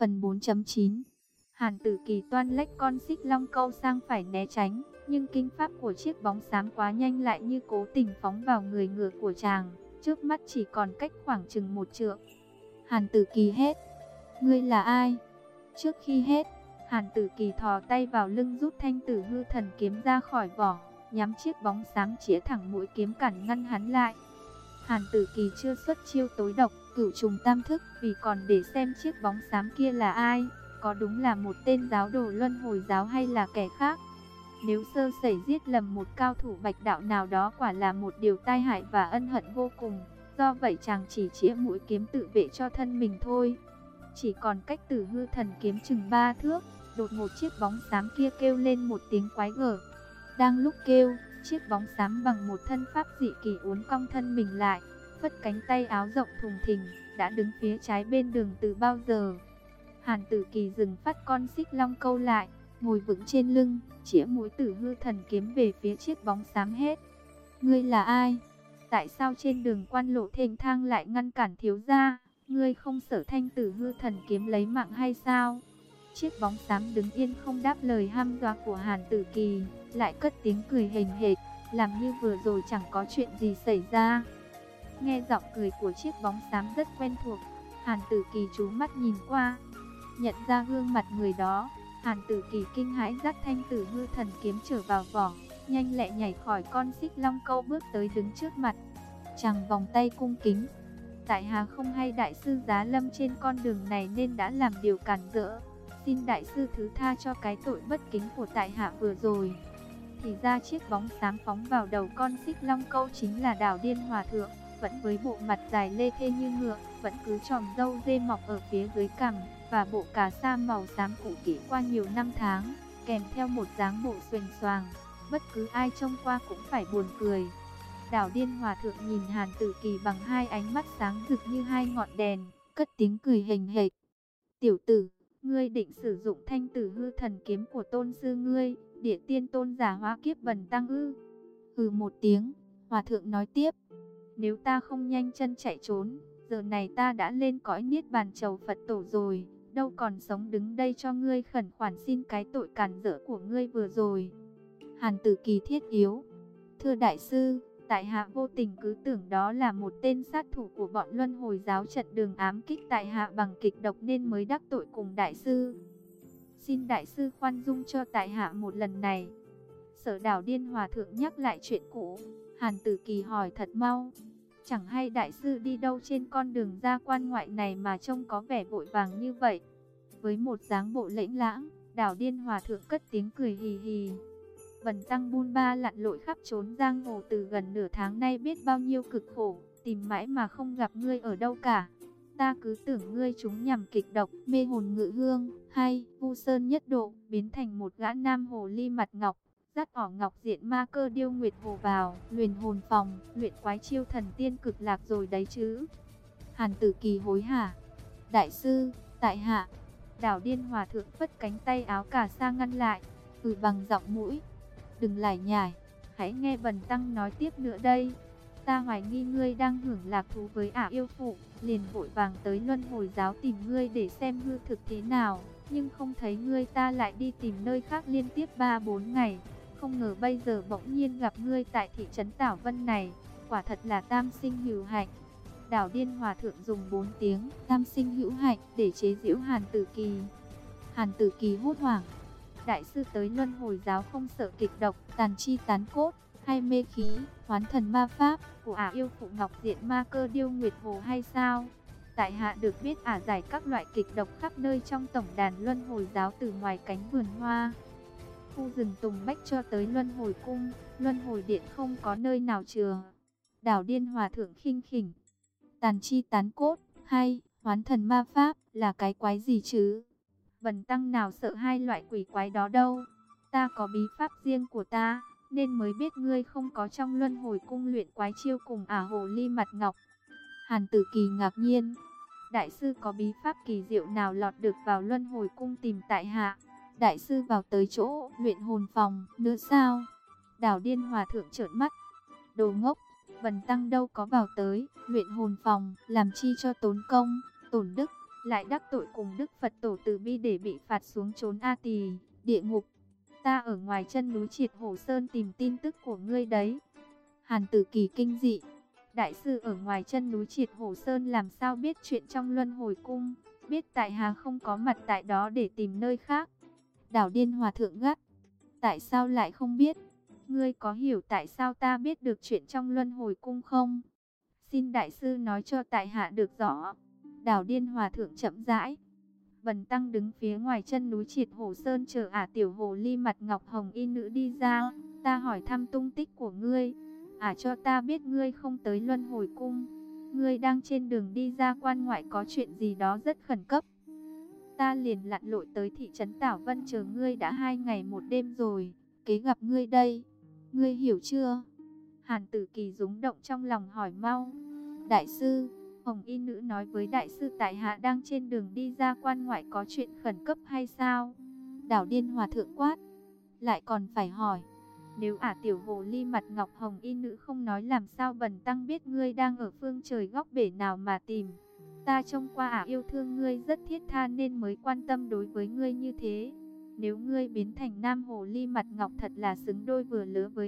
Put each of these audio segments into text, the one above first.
Phần 4.9. Hàn Tử Kỳ toan lách con xích long câu sang phải né tránh, nhưng kinh pháp của chiếc bóng xám quá nhanh lại như cố tình phóng vào người ngựa của chàng, trước mắt chỉ còn cách khoảng chừng 1 trượng. Hàn Tử Kỳ hét: "Ngươi là ai?" Trước khi hét, Hàn Tử Kỳ thò tay vào lưng rút thanh Tử Hư Thần kiếm ra khỏi vỏ, nhắm chiếc bóng xám chĩa thẳng mũi kiếm cản ngăn hắn lại. Hàn Tử Kỳ chưa xuất chiêu tối độc Cửu Trùng Tam Thức, vì còn để xem chiếc bóng xám kia là ai, có đúng là một tên giáo đồ Luân Hồi giáo hay là kẻ khác. Nếu sơ sẩy giết lầm một cao thủ Bạch đạo nào đó quả là một điều tai hại và ân hận vô cùng. Do vậy chàng chỉ chĩa mũi kiếm tự vệ cho thân mình thôi. Chỉ còn cách Tử Hư Thần kiếm chừng 3 thước, đột ngột chiếc bóng xám kia kêu lên một tiếng quái gở. Đang lúc kêu, chiếc bóng xám bằng một thân pháp dị kỳ uốn cong thân mình lại, phất cánh tay áo rộng thùng thình, đã đứng phía trái bên đường từ bao giờ. Hàn Tử Kỳ dừng phát con xích long câu lại, ngồi vững trên lưng, chĩa mũi Tử Hư Thần kiếm về phía chiếc bóng xám hét: "Ngươi là ai? Tại sao trên đường quan lộ thênh thang lại ngăn cản thiếu gia? Ngươi không sợ thanh Tử Hư Thần kiếm lấy mạng hay sao?" Chiếc bóng xám đứng yên không đáp lời hăm dọa của Hàn Tử Kỳ, lại cất tiếng cười hềnh hệt, làm như vừa rồi chẳng có chuyện gì xảy ra. Nghe giọng cười của chiếc bóng xám rất quen thuộc, Hàn Tử Kỳ chú mắt nhìn qua, nhận ra gương mặt người đó. Hàn Tử Kỳ kinh hãi dắt thanh Tử Hư Thần kiếm trở vào vỏ, nhanh lẹ nhảy khỏi con xích long câu bước tới đứng trước mặt. Chàng vòng tay cung kính: "Tại hạ không hay đại sư giá lâm trên con đường này nên đã làm điều cản rỡ, xin đại sư thứ tha cho cái tội bất kính của tại hạ vừa rồi." Thì ra chiếc bóng xám phóng vào đầu con xích long câu chính là Đào Điên Hòa Thượng, vẫn với bộ mặt dài lê thê như ngựa, vẫn cứ chòm râu dê mọc ở phía dưới cằm, và bộ cà sa màu xám cũ kỹ qua nhiều năm tháng, kèm theo một dáng bộ xuềnh xoàng, bất cứ ai trông qua cũng phải buồn cười. Đào Điên Hòa Thượng nhìn Hàn Tử Kỳ bằng hai ánh mắt sáng rực như hai ngọn đèn, cất tiếng cười hềnh hệt: "Tiểu tử, ngươi định sử dụng thanh Tử Hư Thần kiếm của tôn sư ngươi, Địa Tiên Tôn giả hóa kiếp Bần tăng ư?" Hừ một tiếng, Hòa Thượng nói tiếp: "Nếu ta không nhanh chân chạy trốn, giờ này ta đã lên cõi niết bàn chầu Phật tổ rồi, đâu còn sống đứng đây cho ngươi khẩn khoản xin cái tội cản rỡ của ngươi vừa rồi." Hàn Tử Kỳ thiết yếu: "Thưa đại sư, tại hạ vô tình cứ tưởng đó là một tên sát thủ của bọn Luân Hồi giáo trận đường ám kích tại hạ bằng kịch độc nên mới đắc tội cùng đại sư. Xin đại sư khoan dung cho tại hạ một lần này." Sở Đào Điên Hòa Thượng nhắc lại chuyện cũ, Hàn Tử Kỳ hỏi thật mau: "Chẳng hay đại sư đi đâu trên con đường ra quan ngoại này mà trông có vẻ vội vàng như vậy?" Với một dáng bộ lễnh lãng, Đào Điên Hòa Thượng cất tiếng cười hì hì: "Bần tăng bôn ba lặn lội khắp trốn giang hồ từ gần nửa tháng nay, biết bao nhiêu cực khổ, tìm mãi mà không gặp ngươi ở đâu cả. Ta cứ tưởng ngươi trúng nhầm kịch độc, mê hồn ngự hương, hay vu sơn nhất độ, biến thành một gã nam hồ ly mặt ngọc, dắt ỏ ngọc diện ma cơ điêu nguyệt hồ vào luyện hồn phòng, luyện quái chiêu thần tiên cực lạc rồi đấy chứ." Hàn Tử Kỳ hối hả: "Đại sư, tại hạ..." Đào Điên Hòa Thượng phất cánh tay áo cà sa ngăn lại, bằng giọng mũi: "Đừng lải nhải, hãy nghe bần tăng nói tiếp nữa đây. Ta hoài nghi ngươi đang hưởng lạc thú với ả yêu phụ, liền vội vàng tới Luân Hồi giáo tìm ngươi để xem hư thực thế nào, nhưng không thấy ngươi, ta lại đi tìm nơi khác liên tiếp 3-4 ngày. Không ngờ bây giờ bỗng nhiên gặp ngươi tại thị trấn Tảo Vân này, quả thật là tam sinh hữu hạnh." Đào Điên Hòa Thượng dùng 4 tiếng tam sinh hữu hạnh để chế giễu Hàn Tử Kỳ. Hàn Tử Kỳ hốt hoảng: "Đại sư tới Luân Hồi giáo không sợ kịch độc, tàn chi tán cốt, hay mê khí, hoán thần ma pháp của ả yêu phụ ngọc diện ma cơ điêu nguyệt hồ hay sao? Tại hạ được biết ả giải các loại kịch độc khắp nơi trong tổng đàn Luân Hồi giáo, từ ngoài cánh vườn hoa, khu rừng tùng bách cho tới Luân Hồi cung, Luân Hồi điện, không có nơi nào chừa." Đào Điên Hòa Thượng khinh khỉnh: "Tàn chi tán cốt hay hoán thần ma pháp là cái quái gì chứ? Bần tăng nào sợ hai loại quỷ quái đó đâu. Ta có bí pháp riêng của ta, nên mới biết ngươi không có trong Luân Hồi cung luyện quái chiêu cùng ả hồ ly mặt ngọc." Hàn Tử Kỳ ngạc nhiên: "Đại sư có bí pháp kỳ diệu nào lọt được vào Luân Hồi cung tìm tại hạ? Đại sư vào tới chỗ luyện hồn phòng nữa sao?" Đào Điên Hòa Thượng trợn mắt: "Đồ ngốc, bần tăng đâu có vào tới luyện hồn phòng, làm chi cho tốn công, tổn đức. lại đắc tội cùng Đức Phật Tổ Từ Bi để bị phạt xuống chốn A Tỳ, địa ngục. Ta ở ngoài chân núi Triệt Hổ Sơn tìm tin tức của ngươi đấy. Hàn Tử Kỳ kinh dị. Đại sư ở ngoài chân núi Triệt Hổ Sơn làm sao biết chuyện trong Luân Hồi Cung? Biết tại hạ không có mặt tại đó để tìm nơi khác. Đảo Điên Hòa Thượng gắt. Tại sao lại không biết? Ngươi có hiểu tại sao ta biết được chuyện trong Luân Hồi Cung không? Xin đại sư nói cho tại hạ được rõ. Đảo Điên Hòa Thượng chậm rãi. Bần tăng đứng phía ngoài chân núi Triệt Hổ Sơn chờ tiểu hồ ly mặt ngọc hồng y nữ đi ra. Ta hỏi thăm tung tích của ngươi. Cho ta biết ngươi không tới Luân Hồi Cung. Ngươi đang trên đường đi ra quan ngoại có chuyện gì đó rất khẩn cấp. Ta liền lặn lội tới thị trấn Tảo Vân chờ ngươi đã 2 ngày 1 đêm rồi. Kế gặp ngươi đây. Ngươi hiểu chưa? Hàn Tử Kỳ rúng động trong lòng hỏi mau. Đại sư, hồng y nữ nói với đại sư tại hạ đang trên đường đi ra quan ngoại có chuyện khẩn cấp hay sao? Đảo Điên Hòa Thượng quát. Lại còn phải hỏi. Nếu tiểu hồ ly mặt ngọc hồng y nữ không nói làm sao bần tăng biết ngươi đang ở phương trời góc bể nào mà tìm. Ta trông qua yêu thương ngươi rất thiết tha nên mới quan tâm đối với ngươi như thế. Nếu ngươi biến thành nam hồ ly mặt ngọc thật là xứng đôi vừa lứa với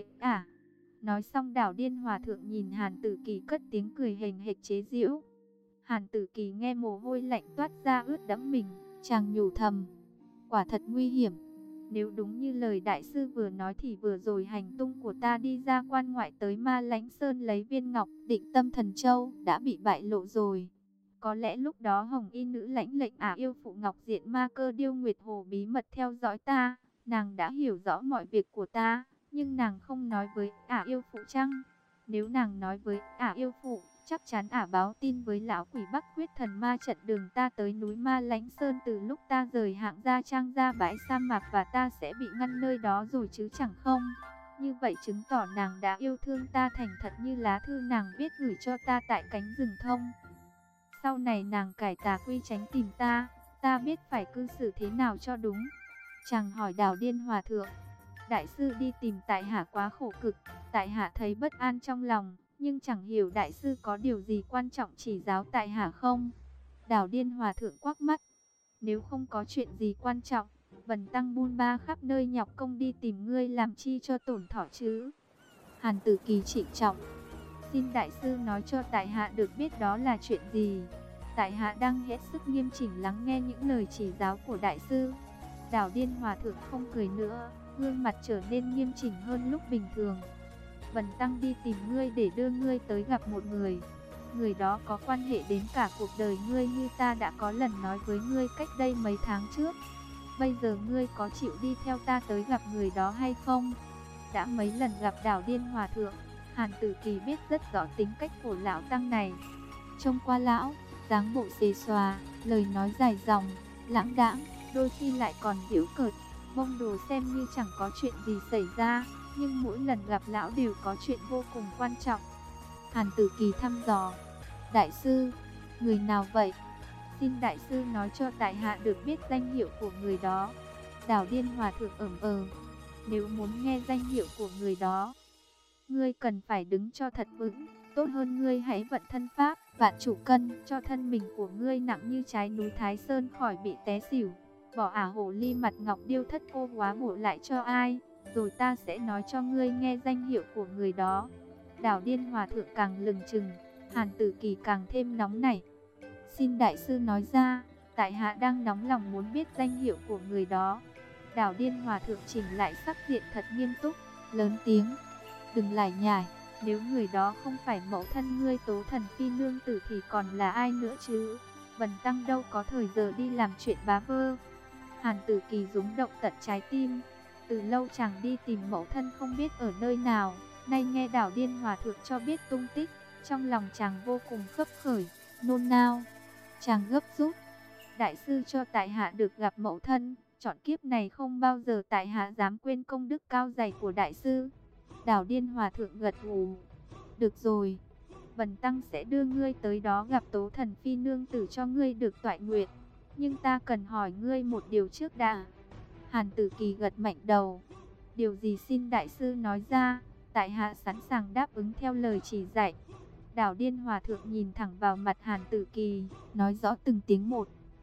Nói xong Đảo Điên Hòa Thượng nhìn Hàn Tử Kỳ cất tiếng cười hềnh hệch chế giễu. Hàn Tử Kỳ nghe mồ hôi lạnh toát ra ướt đẫm mình, chàng nhủ thầm. Quả thật nguy hiểm. Nếu đúng như lời đại sư vừa nói thì vừa rồi hành tung của ta đi ra quan ngoại tới Ma Lãnh Sơn lấy viên ngọc Định Tâm Thần Châu đã bị bại lộ rồi. Có lẽ lúc đó hồng y nữ lãnh lệnh yêu phụ Ngọc Diện Ma Cơ Điêu Nguyệt Hồ bí mật theo dõi ta. Nàng đã hiểu rõ mọi việc của ta, nhưng nàng không nói với yêu phụ chăng? Nếu nàng nói với yêu phụ, chắc chắn báo tin với lão quỷ Bắc Quyết Thần Ma trận đường ta tới núi Ma Lãnh Sơn từ lúc ta rời Hạng Gia Trang ra bãi sa mạc và ta sẽ bị ngăn nơi đó rồi chứ chẳng không? Như vậy chứng tỏ nàng đã yêu thương ta thành thật như lá thư nàng viết gửi cho ta tại cánh rừng thông. Sau này nàng cải tà quy chánh tìm ta biết phải cư xử thế nào cho đúng. Chàng hỏi Đảo Điên Hòa Thượng. Đại sư đi tìm tại hạ quá khổ cực, tại hạ thấy bất an trong lòng, nhưng chẳng hiểu đại sư có điều gì quan trọng chỉ giáo tại hạ không? Đảo Điên Hòa Thượng quắc mắt. Nếu không có chuyện gì quan trọng, bần tăng bôn ba khắp nơi nhọc công đi tìm ngươi làm chi cho tổn thọ chứ? Hàn Tử Kỳ trịnh trọng. Xin đại sư nói cho tại hạ được biết đó là chuyện gì. Tại hạ đang hết sức nghiêm chỉnh lắng nghe những lời chỉ giáo của đại sư. Đảo Điên Hòa Thượng không cười nữa, gương mặt trở nên nghiêm chỉnh hơn lúc bình thường. Bần tăng đi tìm ngươi để đưa ngươi tới gặp một người. Người đó có quan hệ đến cả cuộc đời ngươi như ta đã có lần nói với ngươi cách đây mấy tháng trước. Bây giờ ngươi có chịu đi theo ta tới gặp người đó hay không? Đã mấy lần gặp Đảo Điên Hòa Thượng, Hàn Tử Kỳ biết rất rõ tính cách của lão tăng này. Trông qua lão, dáng bộ xề xòa, lời nói dài dòng, lãng đãng, đôi khi lại còn giễu cợt, bông đồ xem như chẳng có chuyện gì xảy ra, nhưng mỗi lần gặp lão đều có chuyện vô cùng quan trọng. Hàn Tử Kỳ thăm dò. Đại sư, người nào vậy? Xin đại sư nói cho tại hạ được biết danh hiệu của người đó. Đảo Điên Hòa Thượng Nếu muốn nghe danh hiệu của người đó, ngươi cần phải đứng cho thật vững. Tốt hơn ngươi hãy vận thân pháp Vạn Chủ Cân cho thân mình của ngươi nặng như trái núi Thái Sơn khỏi bị té xỉu. Bỏ hồ ly mặt ngọc điêu thất cô hóa bổ lại cho ai, rồi ta sẽ nói cho ngươi nghe danh hiệu của người đó. Đảo Điên Hòa Thượng càng lừng chừng, Hàn Tử Kỳ càng thêm nóng nảy. Xin đại sư nói ra, tại hạ đang nóng lòng muốn biết danh hiệu của người đó. Đảo Điên Hòa Thượng chỉnh lại sắc diện thật nghiêm túc, lớn tiếng. Đừng lải nhải, nếu người đó không phải mẫu thân ngươi Tố Thần Phi nương tử thì còn là ai nữa chứ? Bần tăng đâu có thời giờ đi làm chuyện bá vơ. Hàn Tử Kỳ rúng động tận trái tim. Từ lâu chàng đi tìm mẫu thân không biết ở nơi nào, nay nghe Đảo Điên Hòa Thượng cho biết tung tích, trong lòng chàng vô cùng khấp khởi, nôn nao. Chàng gấp rút. Đại sư cho tại hạ được gặp mẫu thân, chọn kiếp này không bao giờ tại hạ dám quên công đức cao dày của đại sư. Đảo Điên Hòa Thượng gật gù. Được rồi, bần tăng sẽ đưa ngươi tới đó gặp Tố Thần Phi nương tử cho ngươi được toại nguyện. Nhưng ta cần hỏi ngươi một điều trước đã. Hàn Tử Kỳ gật mạnh đầu. Điều gì xin đại sư nói ra, tại hạ sẵn sàng đáp ứng theo lời chỉ dạy. Đảo Điên Hòa Thượng nhìn thẳng vào mặt Hàn Tử Kỳ, nói rõ từng tiếng một.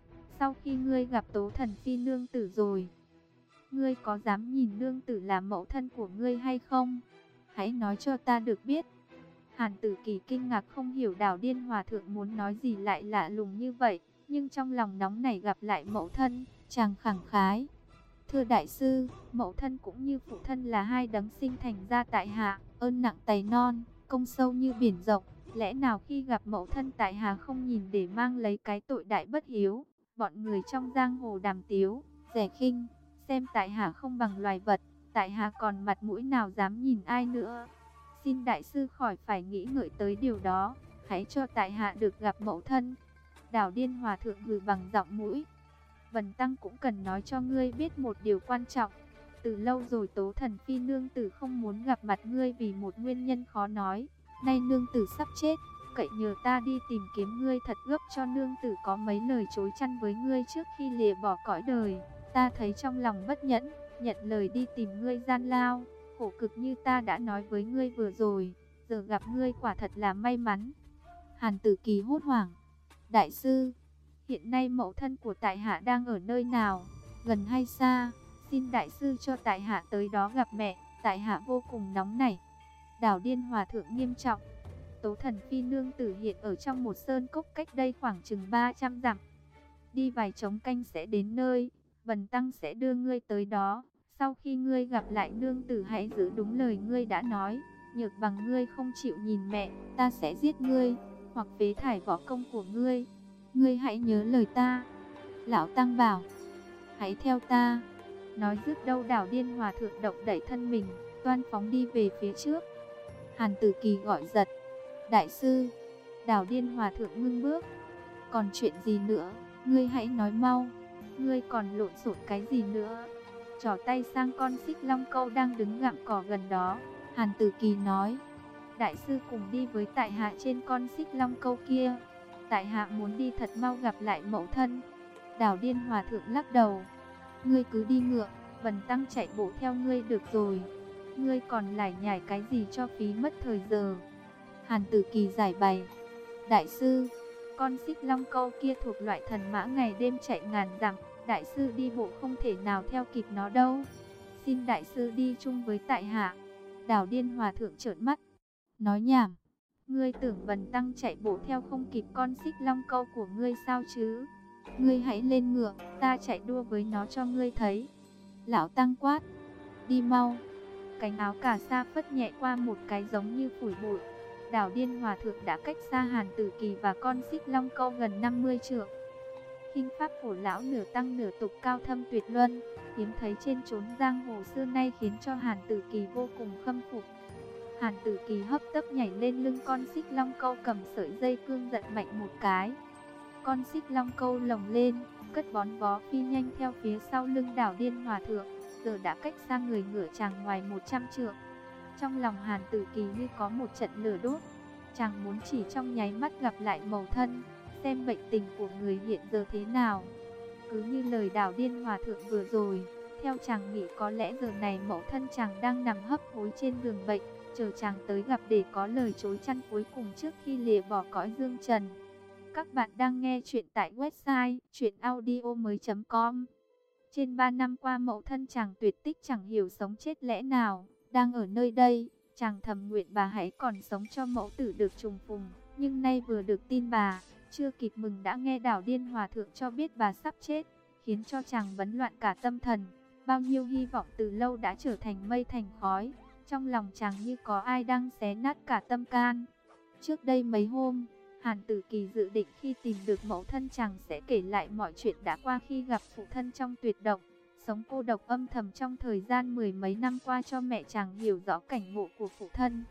sau khi ngươi gặp Tố Thần Phi nương tử rồi, ngươi có dám nhìn nương tử là mẫu thân của ngươi hay không? Hãy nói cho ta được biết. Hàn Tử Kỳ kinh ngạc không hiểu Đào Điên Hòa thượng muốn nói gì lại lạ lùng như vậy, nhưng trong lòng nóng nảy gặp lại mẫu thân, chàng khẳng khái. Thưa đại sư, mẫu thân cũng như phụ thân là hai đấng sinh thành ra tại hạ, ơn nặng tày non, công sâu như biển rộng. Lẽ nào khi gặp mẫu thân tại hạ không nhìn để mang lấy cái tội đại bất hiếu? Bọn người trong giang hồ đàm tiếu, rẻ khinh, xem tại hạ không bằng loài vật, tại hạ còn mặt mũi nào dám nhìn ai nữa. Xin đại sư khỏi phải nghĩ ngợi tới điều đó, hãy cho tại hạ được gặp mẫu thân. Đào Điên Hòa thượng hừ bằng giọng mũi. Vân Tăng cũng cần nói cho ngươi biết một điều quan trọng. Từ lâu rồi Tố Thần Phi nương tử không muốn gặp mặt ngươi vì một nguyên nhân khó nói. Nay nương tử sắp chết, cậy nhờ ta đi tìm kiếm ngươi thật gấp cho nương tử có mấy lời chối chăn với ngươi trước khi lìa bỏ cõi đời. Ta thấy trong lòng bất nhẫn, nhận lời đi tìm ngươi gian lao, khổ cực như ta đã nói với ngươi vừa rồi, giờ gặp ngươi quả thật là may mắn. Hàn Tử Kỳ hốt hoảng. Đại sư, hiện nay mẫu thân của tại hạ đang ở nơi nào, gần hay xa? Xin đại sư cho tại hạ tới đó gặp mẹ, tại hạ vô cùng nóng nảy. Đào Điên Hòa thượng nghiêm trọng. Tố Thần Phi nương tử hiện ở trong một sơn cốc cách đây khoảng chừng 300 dặm. Đi vài trống canh sẽ đến nơi, Vân Tăng sẽ đưa ngươi tới đó. Sau khi ngươi gặp lại nương tử hãy giữ đúng lời ngươi đã nói. Nhược bằng ngươi không chịu nhìn mẹ, ta sẽ giết ngươi, hoặc phế thải võ công của ngươi. Ngươi hãy nhớ lời ta. Lão Tăng bảo, hãy theo ta. Nói dứt đâu Đào Điên Hòa thượng động đẩy thân mình, toan phóng đi về phía trước. Hàn Tử Kỳ gọi giật. Đại sư. Đào Điên Hòa thượng ngưng bước. Còn chuyện gì nữa, ngươi hãy nói mau. Ngươi còn lộn xộn cái gì nữa? Trỏ tay sang con xích long câu đang đứng gặm cỏ gần đó. Hàn Tử Kỳ nói, đại sư cùng đi với tại hạ trên con xích long câu kia. Tại hạ muốn đi thật mau gặp lại mẫu thân. Đào Điên Hòa thượng lắc đầu. Ngươi cứ đi ngựa, Vân Tăng chạy bộ theo ngươi được rồi. Ngươi còn lải nhải cái gì cho phí mất thời giờ? Hàn Tử Kỳ giải bày. Đại sư, con xích long câu kia thuộc loại thần mã ngày đêm chạy ngàn dặm. Đại sư đi bộ không thể nào theo kịp nó đâu. Xin đại sư đi chung với tại hạ. Đào Điên Hòa thượng trợn mắt. Nói nhảm. Ngươi tưởng Vân Tăng chạy bộ theo không kịp con xích long câu của ngươi sao chứ? Ngươi hãy lên ngựa, ta chạy đua với nó cho ngươi thấy. Lão Tăng quát. Đi mau. Cánh áo cà sa phất nhẹ qua một cái giống như phủi bụi. Đào Điên Hòa thượng đã cách xa Hàn Tử Kỳ và con xích long câu gần 50 trượng. Kinh pháp phổ lão nửa tăng nửa tục cao thâm tuyệt luân, hiếm thấy trên chốn giang hồ xưa nay khiến cho Hàn Tử Kỳ vô cùng khâm phục. Hàn Tử Kỳ hấp tấp nhảy lên lưng con xích long câu, cầm sợi dây cương giật mạnh một cái. Con xích long câu lồng lên, cất bón vó phi nhanh theo phía sau lưng Đào Điên Hòa thượng, giờ đã cách xa người ngựa chàng ngoài 100 trượng. Trong lòng Hàn Tử Kỳ như có một trận lửa đốt, chàng muốn chỉ trong nháy mắt gặp lại mẫu thân, xem bệnh tình của người hiện giờ thế nào. Cứ như lời Đào Điên Hòa thượng vừa rồi, theo chàng nghĩ có lẽ giờ này mẫu thân chàng đang nằm hấp hối trên giường bệnh, chờ chàng tới gặp để có lời chối chăn cuối cùng trước khi lìa bỏ cõi dương trần. Các bạn đang nghe chuyện tại website chuyenaudio.com. Trên 3 năm qua mẫu thân chàng tuyệt tích chẳng hiểu sống chết lẽ nào, đang ở nơi đây, chàng thầm nguyện bà hãy còn sống cho mẫu tử được trùng phùng, nhưng nay vừa được tin bà, chưa kịp mừng đã nghe Đào Điên Hòa thượng cho biết bà sắp chết, khiến cho chàng bấn loạn cả tâm thần. Bao nhiêu hy vọng từ lâu đã trở thành mây thành khói, trong lòng chàng như có ai đang xé nát cả tâm can. Trước đây mấy hôm, Hàn Tử Kỳ dự định khi tìm được mẫu thân chàng sẽ kể lại mọi chuyện đã qua khi gặp phụ thân trong tuyệt động, sống cô độc âm thầm trong thời gian mười mấy năm qua cho mẹ chàng hiểu rõ cảnh ngộ của phụ thân.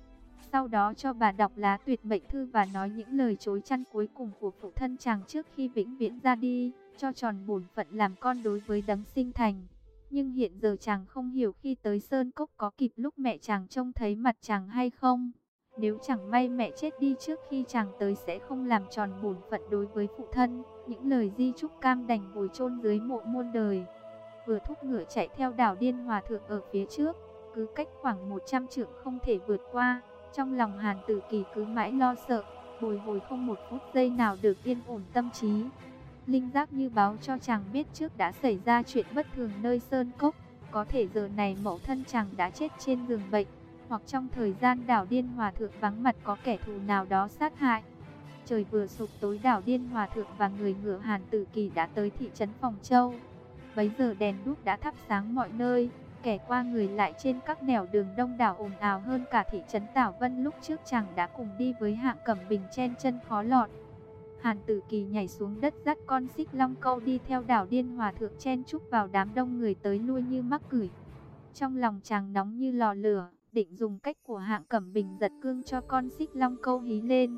Sau đó cho bà đọc lá tuyệt mệnh thư và nói những lời chối chăn cuối cùng của phụ thân chàng trước khi vĩnh viễn ra đi, cho tròn bổn phận làm con đối với đấng sinh thành. Nhưng hiện giờ chàng không hiểu khi tới Sơn Cốc có kịp lúc mẹ chàng trông thấy mặt chàng hay không. Nếu chẳng may mẹ chết đi trước khi chàng tới sẽ không làm tròn bổn phận đối với phụ thân. Những lời di chúc cam đành vùi chôn dưới mộ muôn đời. Vừa thúc ngựa chạy theo Đào Điên Hòa thượng ở phía trước, cứ cách khoảng 100 trượng không thể vượt qua. Trong lòng Hàn Tử Kỳ cứ mãi lo sợ, bồi hồi không một phút giây nào được yên ổn tâm trí. linh giác như báo cho chàng biết trước đã xảy ra chuyện bất thường nơi sơn cốc. Có thể giờ này mẫu thân chàng đã chết trên giường bệnh, hoặc trong thời gian Đảo Điên Hòa Thượng vắng mặt có kẻ thù nào đó sát hại. Trời vừa sụp tối, Đảo Điên Hòa Thượng và người ngựa Hàn Tử Kỳ đã tới thị trấn Phòng Châu. Bấy giờ đèn đuốc đã thắp sáng mọi nơi, kẻ qua người lại trên các nẻo đường đông đảo ồn ào hơn cả thị trấn Tảo Vân lúc trước chàng đã cùng đi với Hạng Cẩm Bình chen chân khó lọt. Hàn Tử Kỳ nhảy xuống đất dắt con xích long câu đi theo Đảo Điên Hòa Thượng chen chúc vào đám đông người tới lui như mắc cửi. Trong lòng chàng nóng như lò lửa, định dùng cách của Hạng Cẩm Bình giật cương cho con xích long câu hí lên,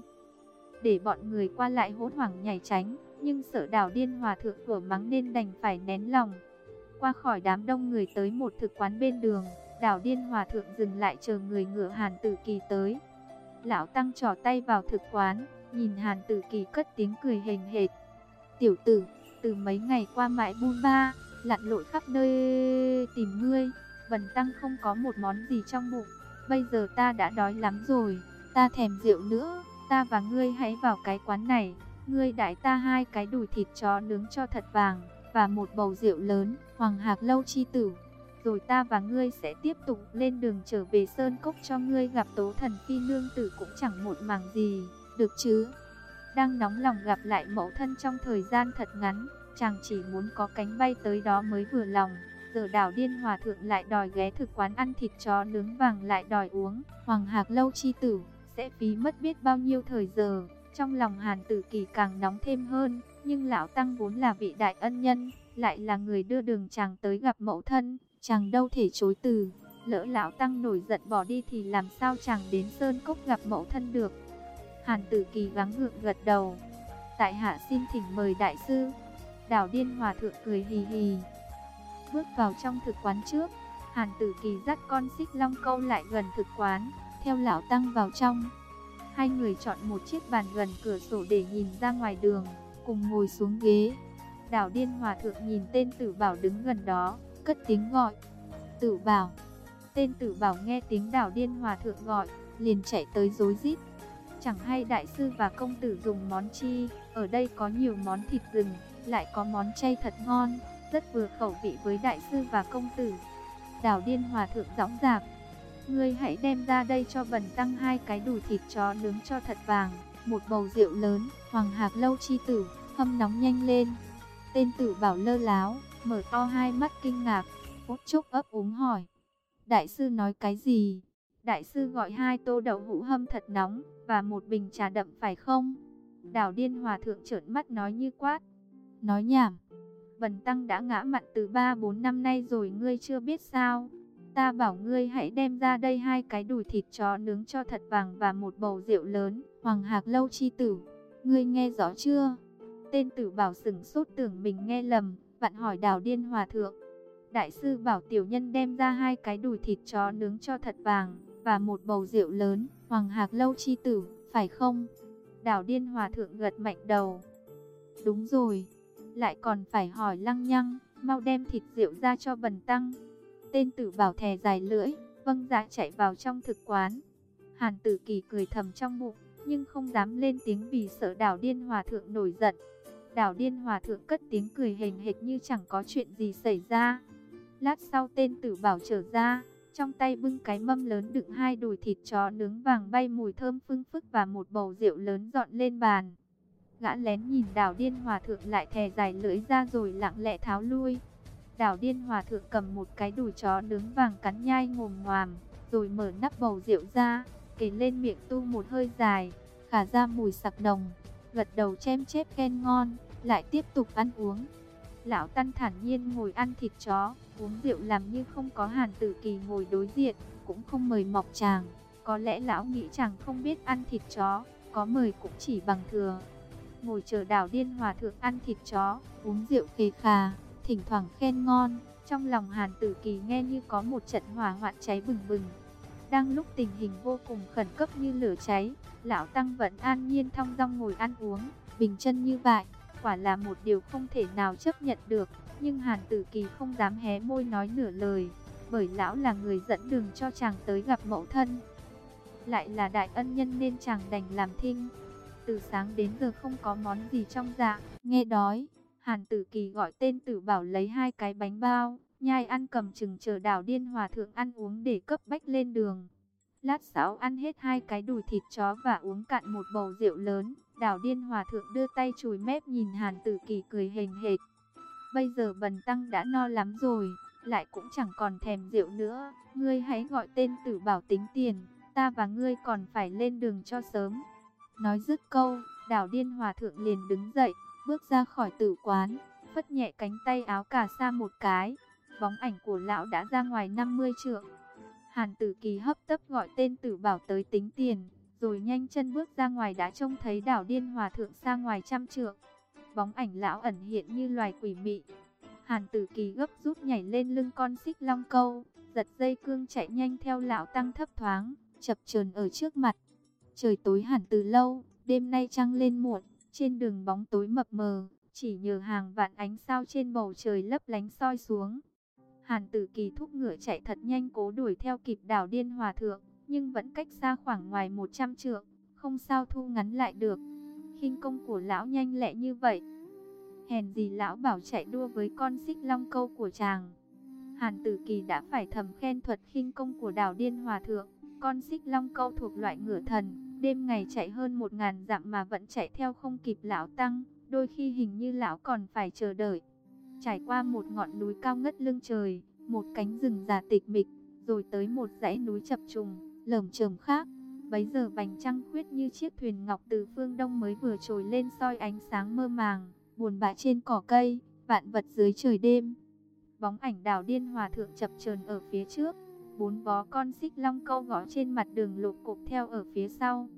để bọn người qua lại hốt hoảng nhảy tránh, nhưng sợ Đảo Điên Hòa Thượng của mắng nên đành phải nén lòng. Qua khỏi đám đông người tới một thực quán bên đường, Đảo Điên Hòa Thượng dừng lại chờ người ngựa Hàn Tử Kỳ tới. Lão tăng trỏ tay vào thực quán, nhìn Hàn Tử Kỳ cất tiếng cười hềnh hệt. Tiểu tử, từ mấy ngày qua mãi bôn ba, lặn lội khắp nơi tìm ngươi, bần tăng không có một món gì trong bụng. Bây giờ ta đã đói lắm rồi, ta thèm rượu nữa, ta và ngươi hãy vào cái quán này. Ngươi đãi ta 2 cái đùi thịt chó nướng cho thật vàng, và một bầu rượu lớn, Hoàng Hạc Lâu chi tử. Rồi ta và ngươi sẽ tiếp tục lên đường trở về Sơn Cốc, cho ngươi gặp Tố Thần Phi nương tử cũng chẳng một màng gì, được chứ? Đang nóng lòng gặp lại mẫu thân trong thời gian thật ngắn, chàng chỉ muốn có cánh bay tới đó mới vừa lòng. Giờ Đảo Điên Hòa Thượng lại đòi ghé thực quán ăn thịt chó nướng vàng, lại đòi uống Hoàng Hạc Lâu chi tử, sẽ phí mất biết bao nhiêu thời giờ. Trong lòng Hàn Tử Kỳ càng nóng thêm hơn, nhưng lão tăng vốn là vị đại ân nhân, lại là người đưa đường chàng tới gặp mẫu thân, chàng đâu thể chối từ. Lỡ lão tăng nổi giận bỏ đi thì làm sao chàng đến Sơn Cốc gặp mẫu thân được. Hàn Tử Kỳ gắng gượng gật đầu. Tại hạ xin thỉnh mời đại sư. Đảo Điên Hòa Thượng cười hì hì, bước vào trong thực quán trước. Hàn Tử Kỳ dắt con xích long câu lại gần thực quán, theo lão tăng vào trong. Hai người chọn một chiếc bàn gần cửa sổ để nhìn ra ngoài đường, cùng ngồi xuống ghế. Đảo Điên Hòa Thượng nhìn tên Tử Bảo đứng gần đó, cất tiếng gọi. Tử Bảo. Tên Tử Bảo nghe tiếng Đảo Điên Hòa Thượng gọi, liền chạy tới rối rít. Chẳng hay đại sư và công tử dùng món chi, ở đây có nhiều món thịt rừng, lại có món chay thật ngon, rất vừa khẩu vị với đại sư và công tử. Đảo Điên Hòa Thượng dõng dạc. Ngươi hãy đem ra đây cho bần tăng 2 cái đùi thịt chó nướng cho thật vàng, một bầu rượu lớn, Hoàng Hạc Lâu chi tử, hâm nóng nhanh lên. Tên Tử Bảo lơ láo, mở to hai mắt kinh ngạc, phút chốc ấp úng hỏi. Đại sư nói cái gì? Đại sư gọi 2 tô đậu hũ hâm thật nóng, và một bình trà đậm phải không? Đảo Điên Hòa Thượng trợn mắt nói như quát. Nói nhảm. Bần tăng đã ngã mặn từ 3-4 năm nay rồi, ngươi chưa biết sao? Ta bảo ngươi hãy đem ra đây 2 cái đùi thịt chó nướng cho thật vàng và một bầu rượu lớn, Hoàng Hạc Lâu chi tử. Ngươi nghe rõ chưa? Tên Tử Bảo sửng sốt tưởng mình nghe lầm, vặn hỏi Đảo Điên Hòa Thượng. Đại sư bảo tiểu nhân đem ra 2 cái đùi thịt chó nướng cho thật vàng, và một bầu rượu lớn, Hoàng Hạc Lâu chi tử, phải không? Đảo Điên Hòa Thượng gật mạnh đầu. Đúng rồi, lại còn phải hỏi lăng nhăng, mau đem thịt rượu ra cho bần tăng. Tên Tử Bảo thè dài lưỡi, vâng dạ chạy vào trong thực quán. Hàn Tử Kỳ cười thầm trong bụng, nhưng không dám lên tiếng vì sợ Đảo Điên Hòa Thượng nổi giận. Đảo Điên Hòa Thượng cất tiếng cười hềnh hệt như chẳng có chuyện gì xảy ra. Lát sau tên Tử Bảo trở ra, trong tay bưng cái mâm lớn đựng 2 đùi thịt chó nướng vàng bay mùi thơm phưng phức và một bầu rượu lớn dọn lên bàn. Gã lén nhìn Đảo Điên Hòa Thượng lại thè dài lưỡi ra rồi lặng lẽ tháo lui. Đảo Điên Hòa Thượng cầm một cái đùi chó nướng vàng cắn nhai ngồm ngoàm, rồi mở nắp bầu rượu ra, kề lên miệng tu một hơi dài, khả ra mùi sặc nồng, gật đầu chem chép khen ngon, lại tiếp tục ăn uống. Lão tăng thản nhiên ngồi ăn thịt chó, uống rượu làm như không có Hàn Tử Kỳ ngồi đối diện, cũng không mời mọc chàng. Có lẽ lão nghĩ chàng không biết ăn thịt chó, có mời cũng chỉ bằng thừa. Ngồi chờ Đảo Điên Hòa Thượng ăn thịt chó, uống rượu khề khà, thỉnh thoảng khen ngon, trong lòng Hàn Tử Kỳ nghe như có một trận hỏa hoạn cháy bừng bừng. Đang lúc tình hình vô cùng khẩn cấp như lửa cháy, lão tăng vẫn an nhiên thong dong ngồi ăn uống, bình chân như vậy, quả là một điều không thể nào chấp nhận được. Nhưng Hàn Tử Kỳ không dám hé môi nói nửa lời, bởi lão là người dẫn đường cho chàng tới gặp mẫu thân, lại là đại ân nhân nên chàng đành làm thinh. từ sáng đến giờ không có món gì trong dạ, nghe đói. Hàn Tử Kỳ gọi tên Tử Bảo lấy 2 cái bánh bao, nhai ăn cầm chừng chờ Đào Điên Hòa Thượng ăn uống để cấp bách lên đường. Lát sau ăn hết 2 cái đùi thịt chó và uống cạn một bầu rượu lớn, Đào Điên Hòa Thượng đưa tay chùi mép nhìn Hàn Tử Kỳ cười hềnh hệt. Bây giờ bần tăng đã no lắm rồi, lại cũng chẳng còn thèm rượu nữa, ngươi hãy gọi tên Tử Bảo tính tiền, ta và ngươi còn phải lên đường cho sớm. Nói dứt câu, Đào Điên Hòa Thượng liền đứng dậy, bước ra khỏi tử quán, phất nhẹ cánh tay áo cà sa một cái, bóng ảnh của lão đã ra ngoài 50 trượng. Hàn Tử Kỳ hấp tấp gọi tên Tử Bảo tới tính tiền, rồi nhanh chân bước ra ngoài đã trông thấy Đào Điên Hòa Thượng xa ngoài 100 trượng. Bóng ảnh lão ẩn hiện như loài quỷ mị. Hàn Tử Kỳ gấp rút nhảy lên lưng con xích long câu, giật dây cương chạy nhanh theo lão tăng thấp thoáng, chập chờn ở trước mặt. Trời tối hẳn từ lâu, đêm nay trăng lên muộn, trên đường bóng tối mập mờ, chỉ nhờ hàng vạn ánh sao trên bầu trời lấp lánh soi xuống. Hàn Tử Kỳ thúc ngựa chạy thật nhanh cố đuổi theo kịp Đào Điên Hòa Thượng, nhưng vẫn cách xa khoảng ngoài 100 trượng, không sao thu ngắn lại được. Khinh công của lão nhanh lẹ như vậy, hèn gì lão bảo chạy đua với con xích long câu của chàng. Hàn Tử Kỳ đã phải thầm khen thuật khinh công của Đào Điên Hòa Thượng. Con xích long câu thuộc loại ngựa thần, đêm ngày chạy hơn 1000 dặm mà vẫn chạy theo không kịp lão tăng, đôi khi hình như lão còn phải chờ đợi. Trải qua một ngọn núi cao ngất lưng trời, một cánh rừng già tịch mịch, rồi tới một dãy núi chập trùng, lởm chởm khác. Bấy giờ vành trăng khuyết như chiếc thuyền ngọc từ phương đông mới vừa trồi lên soi ánh sáng mơ màng, buồn bã trên cỏ cây, vạn vật dưới trời đêm. Bóng ảnh Đào Điên Hòa Thượng chập chờn ở phía trước, 4 bó con xích long câu gõ trên mặt đường lục cục theo ở phía sau.